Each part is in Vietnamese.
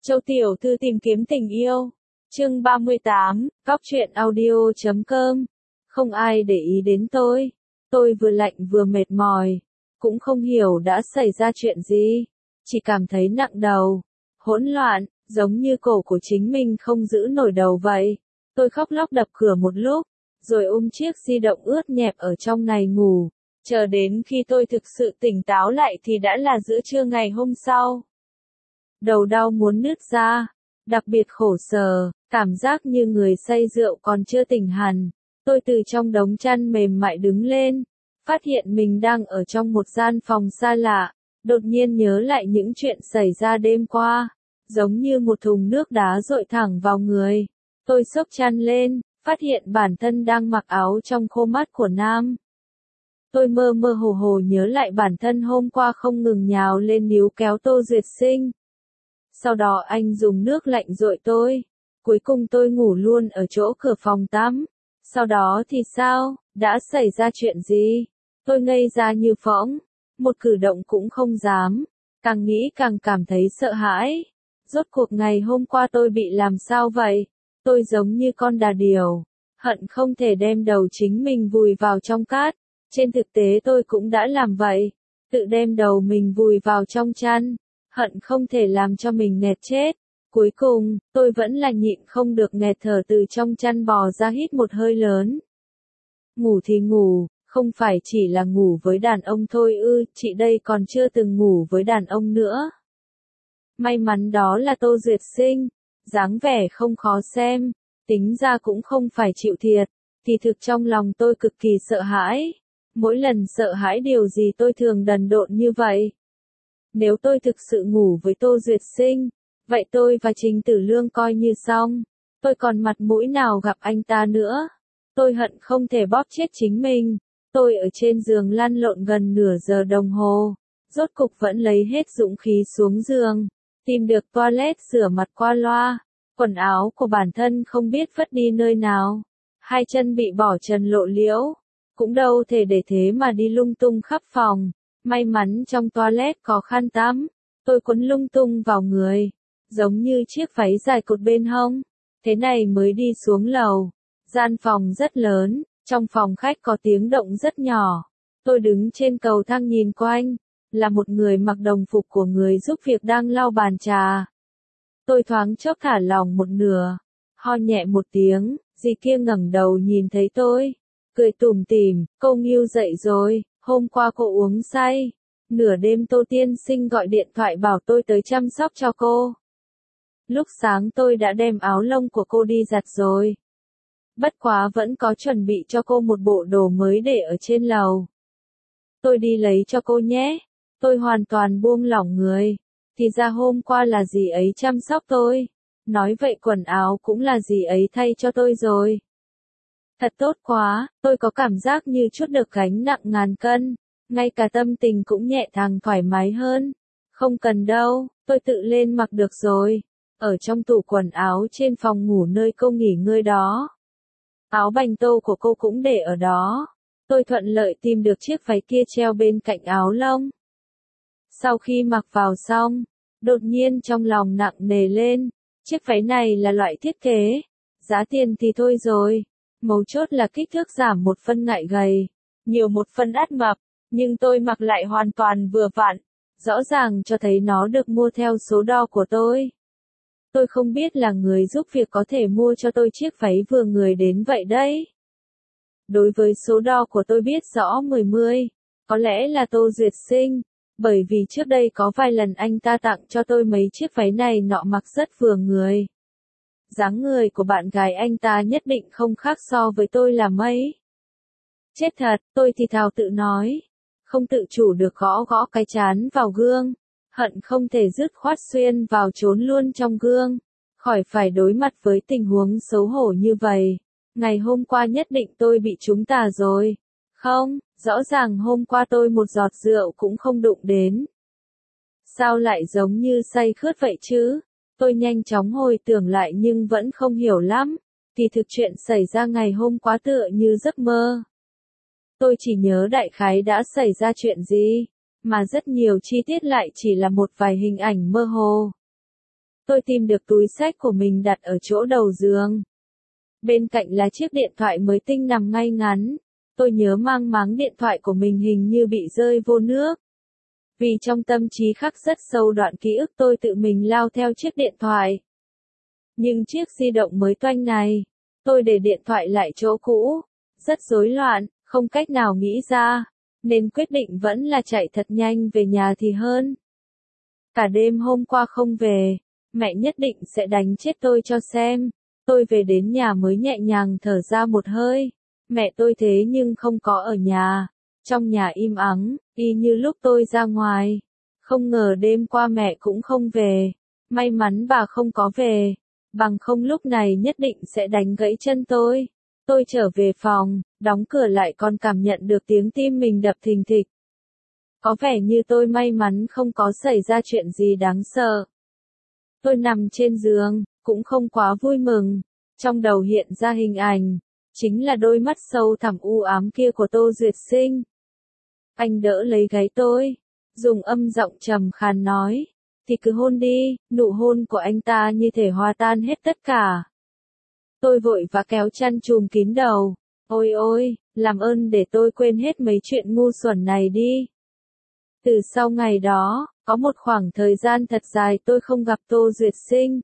Châu Tiểu Thư tìm kiếm tình yêu. Chương 38, Cóc truyện audio.com. Không ai để ý đến tôi. Tôi vừa lạnh vừa mệt mỏi. Cũng không hiểu đã xảy ra chuyện gì. Chỉ cảm thấy nặng đầu. Hỗn loạn, giống như cổ của chính mình không giữ nổi đầu vậy. Tôi khóc lóc đập cửa một lúc. Rồi ôm chiếc di động ướt nhẹp ở trong này ngủ. Chờ đến khi tôi thực sự tỉnh táo lại thì đã là giữa trưa ngày hôm sau. Đầu đau muốn nứt ra, đặc biệt khổ sở, cảm giác như người say rượu còn chưa tỉnh hẳn. Tôi từ trong đống chăn mềm mại đứng lên, phát hiện mình đang ở trong một gian phòng xa lạ, đột nhiên nhớ lại những chuyện xảy ra đêm qua, giống như một thùng nước đá dội thẳng vào người. Tôi xốc chăn lên, phát hiện bản thân đang mặc áo trong khô mắt của nam. Tôi mơ mơ hồ hồ nhớ lại bản thân hôm qua không ngừng nhào lên níu kéo Tô Duyệt Sinh. Sau đó anh dùng nước lạnh dội tôi. Cuối cùng tôi ngủ luôn ở chỗ cửa phòng tắm. Sau đó thì sao? Đã xảy ra chuyện gì? Tôi ngây ra như phỗng. Một cử động cũng không dám. Càng nghĩ càng cảm thấy sợ hãi. Rốt cuộc ngày hôm qua tôi bị làm sao vậy? Tôi giống như con đà điểu. Hận không thể đem đầu chính mình vùi vào trong cát. Trên thực tế tôi cũng đã làm vậy. Tự đem đầu mình vùi vào trong chăn. Hận không thể làm cho mình nghẹt chết. Cuối cùng, tôi vẫn là nhịn không được nghẹt thở từ trong chăn bò ra hít một hơi lớn. Ngủ thì ngủ, không phải chỉ là ngủ với đàn ông thôi ư, chị đây còn chưa từng ngủ với đàn ông nữa. May mắn đó là Tô Duyệt Sinh, dáng vẻ không khó xem, tính ra cũng không phải chịu thiệt, thì thực trong lòng tôi cực kỳ sợ hãi. Mỗi lần sợ hãi điều gì tôi thường đần độn như vậy. Nếu tôi thực sự ngủ với Tô Duyệt Sinh, vậy tôi và Trình Tử Lương coi như xong. Tôi còn mặt mũi nào gặp anh ta nữa. Tôi hận không thể bóp chết chính mình. Tôi ở trên giường lăn lộn gần nửa giờ đồng hồ. Rốt cục vẫn lấy hết dũng khí xuống giường. Tìm được toilet rửa mặt qua loa. Quần áo của bản thân không biết vứt đi nơi nào. Hai chân bị bỏ trần lộ liễu. Cũng đâu thể để thế mà đi lung tung khắp phòng. May mắn trong toilet có khăn tắm, tôi quấn lung tung vào người, giống như chiếc váy dài cột bên hông. Thế này mới đi xuống lầu. Gian phòng rất lớn, trong phòng khách có tiếng động rất nhỏ. Tôi đứng trên cầu thang nhìn quanh, là một người mặc đồng phục của người giúp việc đang lau bàn trà. Tôi thoáng chốc thả lỏng một nửa, ho nhẹ một tiếng, dì kia ngẩng đầu nhìn thấy tôi, cười tủm tỉm, cô Ngưu dậy rồi. Hôm qua cô uống say, nửa đêm Tô Tiên Sinh gọi điện thoại bảo tôi tới chăm sóc cho cô. Lúc sáng tôi đã đem áo lông của cô đi giặt rồi. Bất quá vẫn có chuẩn bị cho cô một bộ đồ mới để ở trên lầu. Tôi đi lấy cho cô nhé. Tôi hoàn toàn buông lỏng người. Thì ra hôm qua là dì ấy chăm sóc tôi. Nói vậy quần áo cũng là dì ấy thay cho tôi rồi. Thật tốt quá, tôi có cảm giác như trút được gánh nặng ngàn cân, ngay cả tâm tình cũng nhẹ thàng thoải mái hơn. Không cần đâu, tôi tự lên mặc được rồi. Ở trong tủ quần áo trên phòng ngủ nơi cô nghỉ ngơi đó. Áo bành tô của cô cũng để ở đó. Tôi thuận lợi tìm được chiếc váy kia treo bên cạnh áo lông. Sau khi mặc vào xong, đột nhiên trong lòng nặng nề lên. Chiếc váy này là loại thiết kế. Giá tiền thì thôi rồi. Mấu chốt là kích thước giảm một phân ngại gầy, nhiều một phân át mập, nhưng tôi mặc lại hoàn toàn vừa vặn, rõ ràng cho thấy nó được mua theo số đo của tôi. Tôi không biết là người giúp việc có thể mua cho tôi chiếc váy vừa người đến vậy đấy. Đối với số đo của tôi biết rõ 10, có lẽ là Tô Duyệt Sinh, bởi vì trước đây có vài lần anh ta tặng cho tôi mấy chiếc váy này nọ mặc rất vừa người. Dáng người của bạn gái anh ta nhất định không khác so với tôi là mấy. Chết thật, tôi thì thào tự nói. Không tự chủ được gõ gõ cái trán vào gương. Hận không thể dứt khoát xuyên vào trốn luôn trong gương. Khỏi phải đối mặt với tình huống xấu hổ như vậy. Ngày hôm qua nhất định tôi bị trúng tà rồi. Không, rõ ràng hôm qua tôi một giọt rượu cũng không đụng đến. Sao lại giống như say khướt vậy chứ? Tôi nhanh chóng hồi tưởng lại nhưng vẫn không hiểu lắm. Kỳ thực chuyện xảy ra ngày hôm qua tựa như giấc mơ. Tôi chỉ nhớ đại khái đã xảy ra chuyện gì, mà rất nhiều chi tiết lại chỉ là một vài hình ảnh mơ hồ. Tôi tìm được túi xách của mình đặt ở chỗ đầu giường. Bên cạnh là chiếc điện thoại mới tinh nằm ngay ngắn. Tôi nhớ mang máng điện thoại của mình hình như bị rơi vô nước. Vì trong tâm trí khắc rất sâu đoạn ký ức tôi tự mình lao theo chiếc điện thoại. Nhưng chiếc di động mới toanh này, tôi để điện thoại lại chỗ cũ. Rất rối loạn, không cách nào nghĩ ra, nên quyết định vẫn là chạy thật nhanh về nhà thì hơn. Cả đêm hôm qua không về, mẹ nhất định sẽ đánh chết tôi cho xem. Tôi về đến nhà mới nhẹ nhàng thở ra một hơi. Mẹ tôi thế nhưng không có ở nhà. Trong nhà im ắng, y như lúc tôi ra ngoài. Không ngờ đêm qua mẹ cũng không về. May mắn bà không có về. Bằng không lúc này nhất định sẽ đánh gãy chân tôi. Tôi trở về phòng, đóng cửa lại còn cảm nhận được tiếng tim mình đập thình thịch. Có vẻ như tôi may mắn không có xảy ra chuyện gì đáng sợ. Tôi nằm trên giường, cũng không quá vui mừng. Trong đầu hiện ra hình ảnh, chính là đôi mắt sâu thẳm u ám kia của Tô Duyệt Sinh. Anh đỡ lấy gáy tôi, dùng âm giọng trầm khàn nói, thì cứ hôn đi, nụ hôn của anh ta như thể hòa tan hết tất cả. Tôi vội vã kéo chăn trùm kín đầu, ôi ôi, làm ơn để tôi quên hết mấy chuyện ngu xuẩn này đi. Từ sau ngày đó, có một khoảng thời gian thật dài tôi không gặp Tô Duyệt Sinh.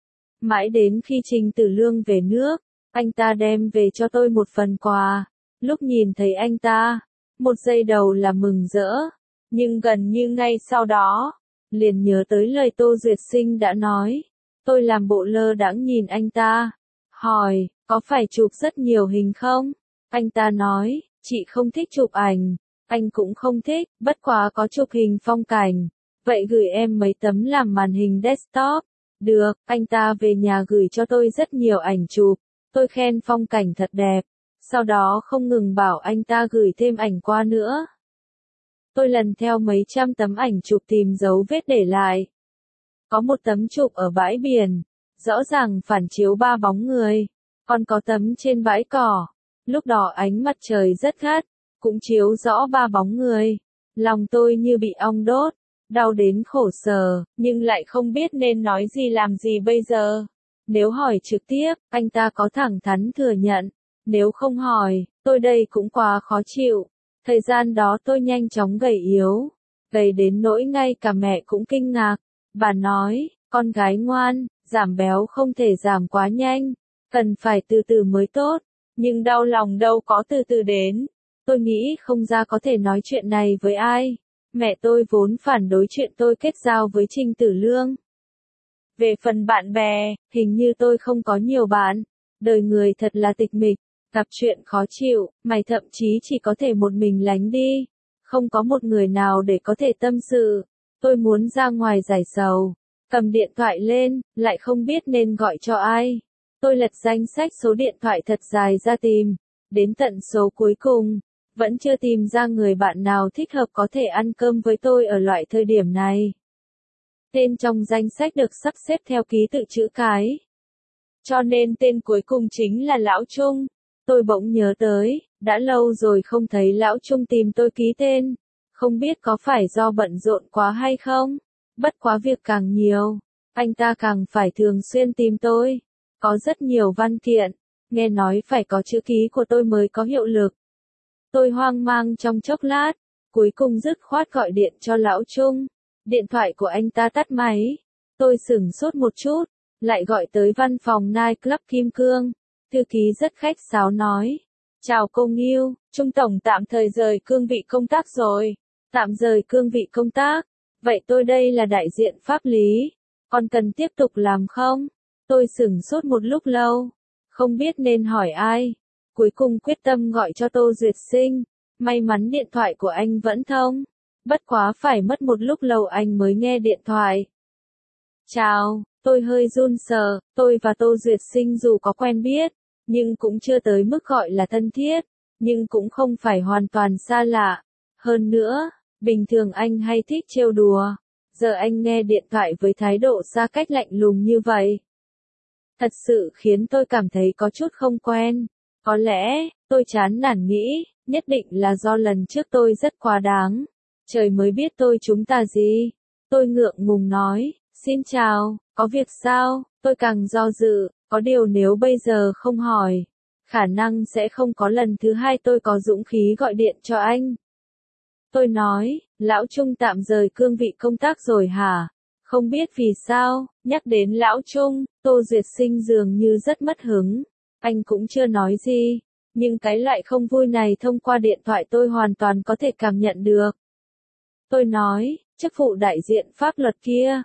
Mãi đến khi Trình Tử Lương về nước, anh ta đem về cho tôi một phần quà. Lúc nhìn thấy anh ta, một giây đầu là mừng rỡ, nhưng gần như ngay sau đó, liền nhớ tới lời Tô Duyệt Sinh đã nói. Tôi làm bộ lơ đãng nhìn anh ta, hỏi, có phải chụp rất nhiều hình không? Anh ta nói, chị không thích chụp ảnh, anh cũng không thích, bất quá có chụp hình phong cảnh. Vậy gửi em mấy tấm làm màn hình desktop. Được, anh ta về nhà gửi cho tôi rất nhiều ảnh chụp, tôi khen phong cảnh thật đẹp, sau đó không ngừng bảo anh ta gửi thêm ảnh qua nữa. Tôi lần theo mấy trăm tấm ảnh chụp tìm dấu vết để lại. Có một tấm chụp ở bãi biển, rõ ràng phản chiếu ba bóng người, còn có tấm trên bãi cỏ, lúc đó ánh mặt trời rất gắt, cũng chiếu rõ ba bóng người. Lòng tôi như bị ong đốt. Đau đến khổ sở, nhưng lại không biết nên nói gì làm gì bây giờ. Nếu hỏi trực tiếp, anh ta có thẳng thắn thừa nhận. Nếu không hỏi, tôi đây cũng quá khó chịu. Thời gian đó tôi nhanh chóng gầy yếu. Gầy đến nỗi ngay cả mẹ cũng kinh ngạc. Bà nói, con gái ngoan, giảm béo không thể giảm quá nhanh. Cần phải từ từ mới tốt. Nhưng đau lòng đâu có từ từ đến. Tôi nghĩ không ra có thể nói chuyện này với ai. Mẹ tôi vốn phản đối chuyện tôi kết giao với Trình Tử Lương. Về phần bạn bè, hình như tôi không có nhiều bạn. Đời người thật là tịch mịch, gặp chuyện khó chịu, mày thậm chí chỉ có thể một mình lánh đi. Không có một người nào để có thể tâm sự. Tôi muốn ra ngoài giải sầu. Cầm điện thoại lên, lại không biết nên gọi cho ai. Tôi lật danh sách số điện thoại thật dài ra tìm. Đến tận số cuối cùng. Vẫn chưa tìm ra người bạn nào thích hợp có thể ăn cơm với tôi ở loại thời điểm này. Tên trong danh sách được sắp xếp theo ký tự chữ cái. Cho nên tên cuối cùng chính là Lão Trung. Tôi bỗng nhớ tới, đã lâu rồi không thấy Lão Trung tìm tôi ký tên. Không biết có phải do bận rộn quá hay không? Bất quá việc càng nhiều, anh ta càng phải thường xuyên tìm tôi. Có rất nhiều văn kiện, nghe nói phải có chữ ký của tôi mới có hiệu lực. Tôi hoang mang trong chốc lát, cuối cùng dứt khoát gọi điện cho Lão Trung. Điện thoại của anh ta tắt máy. Tôi sửng sốt một chút, lại gọi tới văn phòng nightclub Kim Cương. Thư ký rất khách sáo nói. Chào cô Nghiêu, Trung Tổng tạm thời rời cương vị công tác rồi. Tạm rời cương vị công tác. Vậy tôi đây là đại diện pháp lý. Còn cần tiếp tục làm không? Tôi sửng sốt một lúc lâu. Không biết nên hỏi ai. Cuối cùng quyết tâm gọi cho Tô Duyệt Sinh. May mắn điện thoại của anh vẫn thông. Bất quá phải mất một lúc lâu anh mới nghe điện thoại. Chào, tôi hơi run sợ, tôi và Tô Duyệt Sinh dù có quen biết, nhưng cũng chưa tới mức gọi là thân thiết, nhưng cũng không phải hoàn toàn xa lạ. Hơn nữa, bình thường anh hay thích trêu đùa, giờ anh nghe điện thoại với thái độ xa cách lạnh lùng như vậy. Thật sự khiến tôi cảm thấy có chút không quen. Có lẽ, tôi chán nản nghĩ, nhất định là do lần trước tôi rất quá đáng. Trời mới biết tôi chúng ta gì. Tôi ngượng ngùng nói, Xin chào, có việc sao? Tôi càng do dự, có điều nếu bây giờ không hỏi, khả năng sẽ không có lần thứ hai tôi có dũng khí gọi điện cho anh. Tôi nói, Lão Trung tạm rời cương vị công tác rồi hả? Không biết vì sao, nhắc đến Lão Trung, Tô Duyệt Sinh dường như rất mất hứng. Anh cũng chưa nói gì, nhưng cái lại không vui này thông qua điện thoại tôi hoàn toàn có thể cảm nhận được. Tôi nói, chức vụ đại diện pháp luật kia,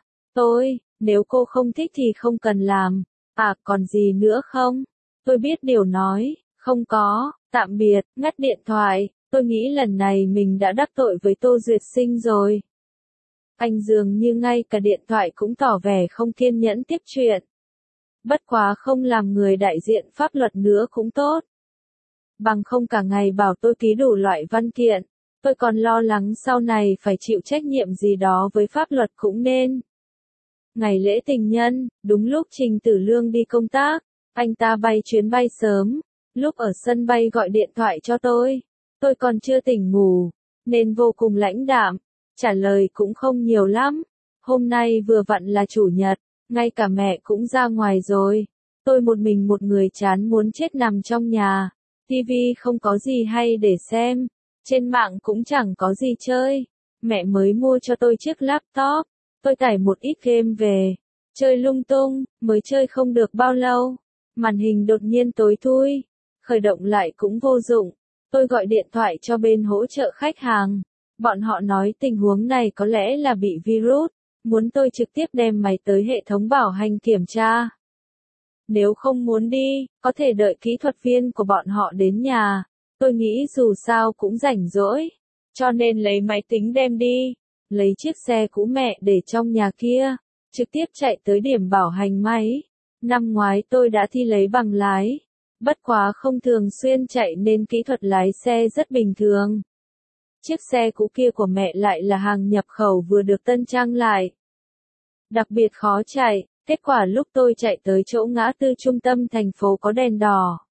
nếu cô không thích thì không cần làm. À, còn gì nữa không? Tôi biết điều nói, không có, tạm biệt, ngắt điện thoại. Tôi nghĩ lần này mình đã đắc tội với Tô Duyệt Sinh rồi. Anh dường như ngay cả điện thoại cũng tỏ vẻ không kiên nhẫn tiếp chuyện. Bất quá không làm người đại diện pháp luật nữa cũng tốt. Bằng không cả ngày bảo tôi ký đủ loại văn kiện, tôi còn lo lắng sau này phải chịu trách nhiệm gì đó với pháp luật cũng nên. Ngày lễ tình nhân, đúng lúc Trình Tử Lương đi công tác, anh ta bay chuyến bay sớm, lúc ở sân bay gọi điện thoại cho tôi còn chưa tỉnh ngủ, nên vô cùng lãnh đạm, trả lời cũng không nhiều lắm. Hôm nay vừa vặn là chủ nhật, ngay cả mẹ cũng ra ngoài rồi, tôi một mình một người chán muốn chết nằm trong nhà, TV không có gì hay để xem, trên mạng cũng chẳng có gì chơi, mẹ mới mua cho tôi chiếc laptop, tôi tải một ít game về, chơi lung tung, mới chơi không được bao lâu, màn hình đột nhiên tối thui, khởi động lại cũng vô dụng. Tôi gọi điện thoại cho bên hỗ trợ khách hàng. Bọn họ nói tình huống này có lẽ là bị virus, muốn tôi trực tiếp đem máy tới hệ thống bảo hành kiểm tra. Nếu không muốn đi, có thể đợi kỹ thuật viên của bọn họ đến nhà. Tôi nghĩ dù sao cũng rảnh rỗi, cho nên lấy máy tính đem đi, lấy chiếc xe cũ mẹ để trong nhà kia, trực tiếp chạy tới điểm bảo hành máy. Năm ngoái tôi đã thi lấy bằng lái. Bất quá không thường xuyên chạy nên kỹ thuật lái xe rất bình thường. Chiếc xe cũ kia của mẹ lại là hàng nhập khẩu vừa được tân trang lại. Đặc biệt khó chạy, kết quả lúc tôi chạy tới chỗ ngã tư trung tâm thành phố có đèn đỏ.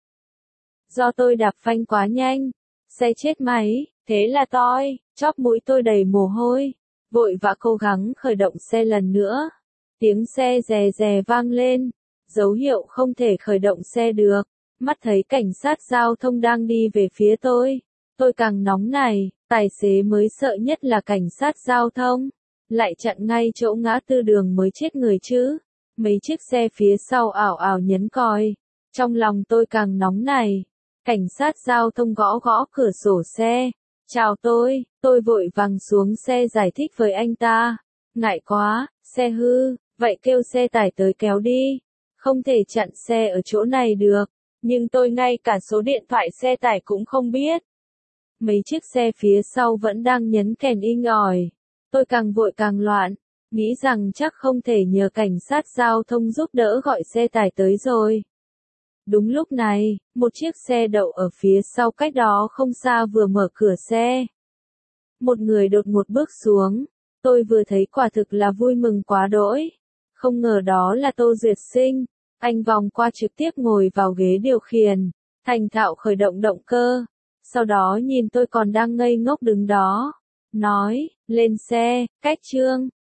Do tôi đạp phanh quá nhanh, xe chết máy, thế là chóp mũi tôi đầy mồ hôi, vội vã cố gắng khởi động xe lần nữa. Tiếng xe rè rè vang lên, dấu hiệu không thể khởi động xe được. Mắt thấy cảnh sát giao thông đang đi về phía tôi càng nóng này, tài xế mới sợ nhất là cảnh sát giao thông, lại chặn ngay chỗ ngã tư đường mới chết người chứ, mấy chiếc xe phía sau ảo ảo nhấn còi, trong lòng tôi càng nóng này, cảnh sát giao thông gõ gõ cửa sổ xe, chào tôi vội vàng xuống xe giải thích với anh ta, ngại quá, xe hư, vậy kêu xe tải tới kéo đi, không thể chặn xe ở chỗ này được. Nhưng tôi ngay cả số điện thoại xe tải cũng không biết. Mấy chiếc xe phía sau vẫn đang nhấn kèn inh ỏi. Tôi càng vội càng loạn, nghĩ rằng chắc không thể nhờ cảnh sát giao thông giúp đỡ gọi xe tải tới rồi. Đúng lúc này, một chiếc xe đậu ở phía sau cách đó không xa vừa mở cửa xe. Một người đột ngột bước xuống, tôi vừa thấy quả thực là vui mừng quá đỗi. Không ngờ đó là Tô Duyệt Sinh. Anh vòng qua trực tiếp ngồi vào ghế điều khiển, thành thạo khởi động động cơ. Sau đó nhìn tôi còn đang ngây ngốc đứng đó. Nói, lên xe, cách Trương.